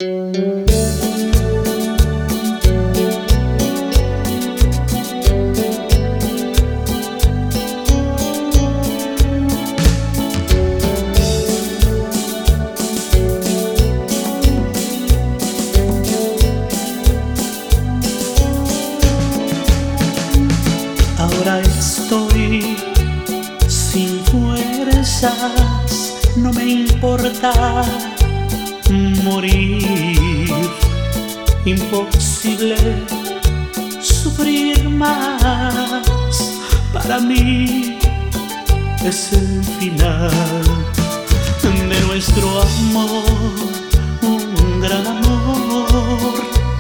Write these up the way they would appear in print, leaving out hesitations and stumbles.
Ahora estoy sin fuerzas, no me importa morir. Imposible sufrir más, para mí es el final de nuestro amor, un gran amor,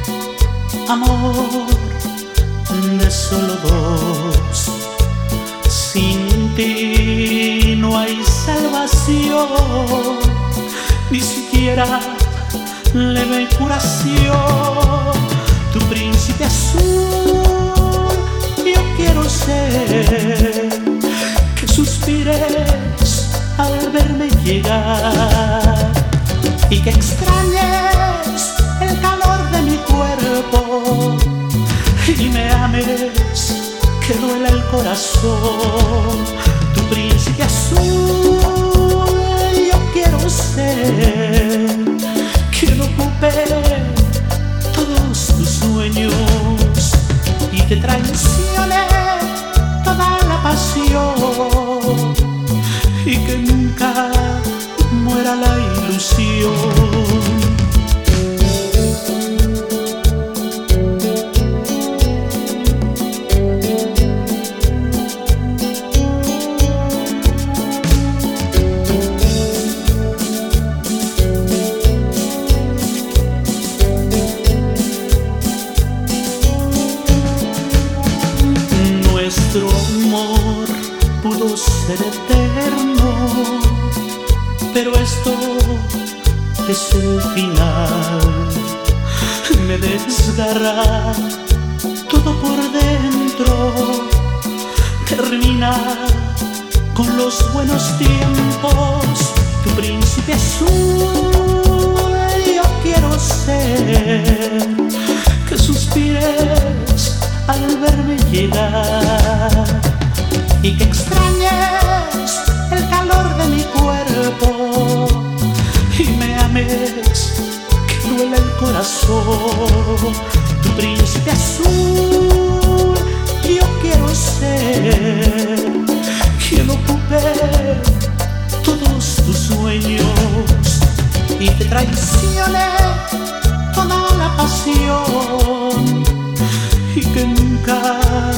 amor de solo dos. Sin ti no hay salvación, ni siquiera leve curación. Tu príncipe azul yo quiero ser, que suspires al verme llegar y que extrañes el calor de mi cuerpo y me ames, que duela el corazón. Tu príncipe azul yo quiero ser, quien ocupe todos tus sueños y te traicione toda la pasión y que nunca muera la ilusión. Nuestro amor pudo ser eterno, pero esto es el final. Me desgarra todo por dentro, termina con los buenos tiempos. Tu príncipe azul yo quiero ser, que suspires al verme llegar y que extrañes el calor de mi cuerpo y me ames, que duele el corazón. Tu príncipe azul yo quiero ser, quien ocupe todos tus sueños y te traicione toda la pasión y que nunca